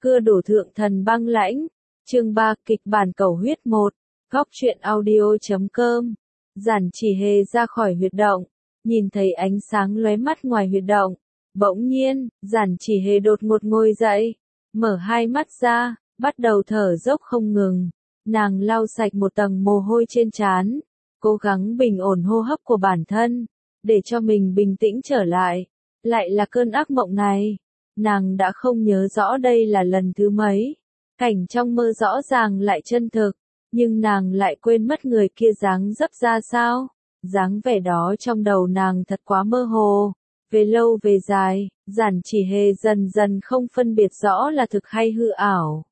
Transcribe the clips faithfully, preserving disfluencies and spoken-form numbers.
Cưa đổ thượng thần băng lãnh. Chương ba kịch bản cầu huyết một. Góc truyện audio chấm com. Giản Chỉ Hề ra khỏi huyệt động, nhìn thấy ánh sáng lóe mắt ngoài huyệt động. Bỗng nhiên, Giản Chỉ Hề đột ngột ngồi dậy, mở hai mắt ra, bắt đầu thở dốc không ngừng. Nàng lau sạch một tầng mồ hôi trên trán, cố gắng bình ổn hô hấp của bản thân, để cho mình bình tĩnh trở lại. Lại là cơn ác mộng này. Nàng đã không nhớ rõ đây là lần thứ mấy. Cảnh trong mơ rõ ràng lại chân thực, nhưng nàng lại quên mất người kia dáng dấp ra sao. Dáng vẻ đó trong đầu nàng thật quá mơ hồ. Về lâu về dài, Giản Chỉ Hề dần dần không phân biệt rõ là thực hay hư ảo.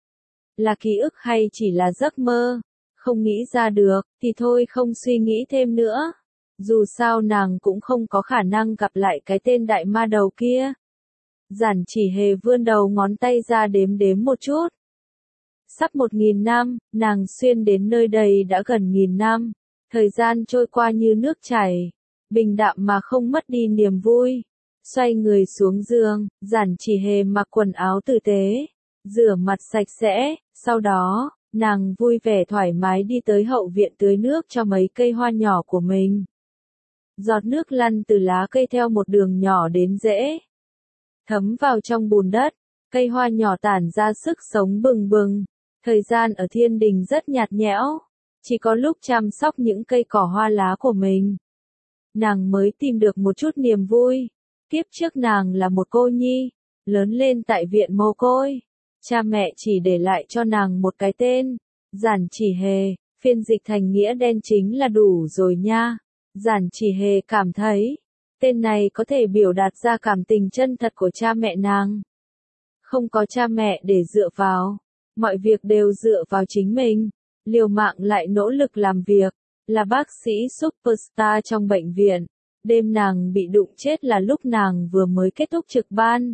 Là ký ức hay chỉ là giấc mơ. Không nghĩ ra được, thì thôi không suy nghĩ thêm nữa. Dù sao nàng cũng không có khả năng gặp lại cái tên đại ma đầu kia. Giản Chỉ Hề vươn đầu ngón tay ra đếm đếm một chút. Sắp một nghìn năm, nàng xuyên đến nơi đây đã gần nghìn năm. Thời gian trôi qua như nước chảy, bình đạm mà không mất đi niềm vui. Xoay người xuống giường, Giản Chỉ Hề mặc quần áo tử tế, rửa mặt sạch sẽ, sau đó, nàng vui vẻ thoải mái đi tới hậu viện tưới nước cho mấy cây hoa nhỏ của mình. Giọt nước lăn từ lá cây theo một đường nhỏ đến rễ, thấm vào trong bùn đất, cây hoa nhỏ tản ra sức sống bừng bừng. Thời gian ở thiên đình rất nhạt nhẽo, chỉ có lúc chăm sóc những cây cỏ hoa lá của mình, nàng mới tìm được một chút niềm vui. Kiếp trước nàng là một cô nhi, lớn lên tại viện mồ côi. Cha mẹ chỉ để lại cho nàng một cái tên, Giản Chỉ Hề, phiên dịch thành nghĩa đen chính là đủ rồi nha. Giản Chỉ Hề cảm thấy, tên này có thể biểu đạt ra cảm tình chân thật của cha mẹ nàng. Không có cha mẹ để dựa vào, mọi việc đều dựa vào chính mình, liều mạng lại nỗ lực làm việc, là bác sĩ superstar trong bệnh viện. Đêm nàng bị đụng chết là lúc nàng vừa mới kết thúc trực ban.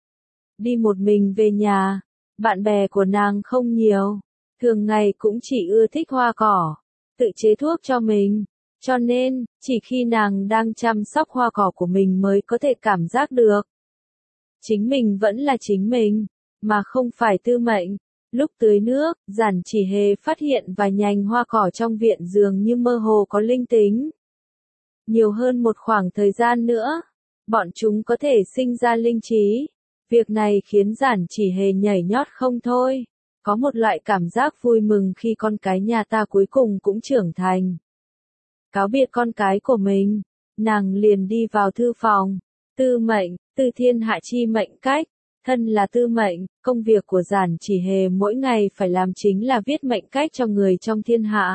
Đi một mình về nhà, bạn bè của nàng không nhiều, thường ngày cũng chỉ ưa thích hoa cỏ, tự chế thuốc cho mình. Cho nên, chỉ khi nàng đang chăm sóc hoa cỏ của mình mới có thể cảm giác được chính mình vẫn là chính mình, mà không phải tư mệnh. Lúc tưới nước, Giản Chỉ Hề phát hiện vài nhành hoa cỏ trong viện dường như mơ hồ có linh tính. Nhiều hơn một khoảng thời gian nữa, bọn chúng có thể sinh ra linh trí. Việc này khiến Giản Chỉ Hề nhảy nhót không thôi. Có một loại cảm giác vui mừng khi con cái nhà ta cuối cùng cũng trưởng thành. Cáo biệt con cái của mình, nàng liền đi vào thư phòng. Tư mệnh, Tư Thiên Hạ chi mệnh cách. Thân là tư mệnh, công việc của Giản Chỉ Hề mỗi ngày phải làm chính là viết mệnh cách cho người trong thiên hạ.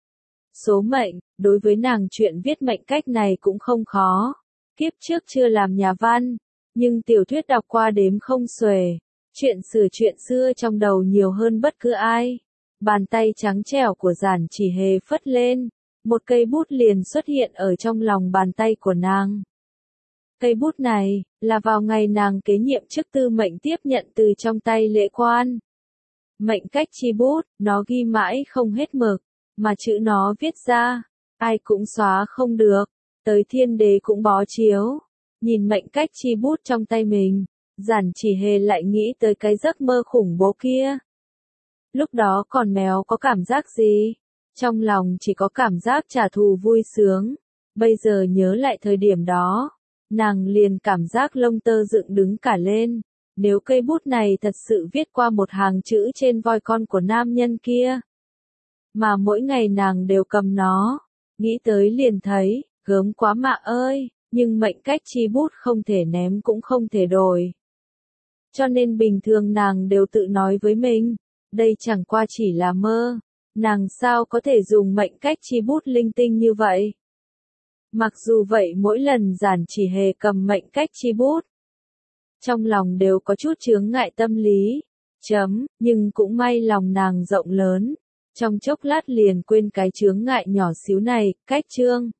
Số mệnh, đối với nàng chuyện viết mệnh cách này cũng không khó. Kiếp trước chưa làm nhà văn, nhưng tiểu thuyết đọc qua đếm không xuể. Chuyện sửa chuyện xưa trong đầu nhiều hơn bất cứ ai. Bàn tay trắng trẻo của Giản Chỉ Hề phất lên, một cây bút liền xuất hiện ở trong lòng bàn tay của nàng. Cây bút này, là vào ngày nàng kế nhiệm chức tư mệnh tiếp nhận từ trong tay lễ quan. Mệnh cách chi bút, nó ghi mãi không hết mực, mà chữ nó viết ra, ai cũng xóa không được, tới thiên đế cũng bó chiếu. Nhìn mệnh cách chi bút trong tay mình, Giản Chỉ Hề lại nghĩ tới cái giấc mơ khủng bố kia. Lúc đó còn méo có cảm giác gì? Trong lòng chỉ có cảm giác trả thù vui sướng. Bây giờ nhớ lại thời điểm đó, nàng liền cảm giác lông tơ dựng đứng cả lên. Nếu cây bút này thật sự viết qua một hàng chữ trên voi con của nam nhân kia, mà mỗi ngày nàng đều cầm nó, nghĩ tới liền thấy, gớm quá mạ ơi, nhưng mệnh cách chi bút không thể ném cũng không thể đổi. Cho nên bình thường nàng đều tự nói với mình, đây chẳng qua chỉ là mơ, nàng sao có thể dùng mệnh cách chi bút linh tinh như vậy. Mặc dù vậy mỗi lần Giản Chỉ Hề cầm mệnh cách chi bút, trong lòng đều có chút chướng ngại tâm lý, chấm, nhưng cũng may lòng nàng rộng lớn, trong chốc lát liền quên cái chướng ngại nhỏ xíu này. Cách chương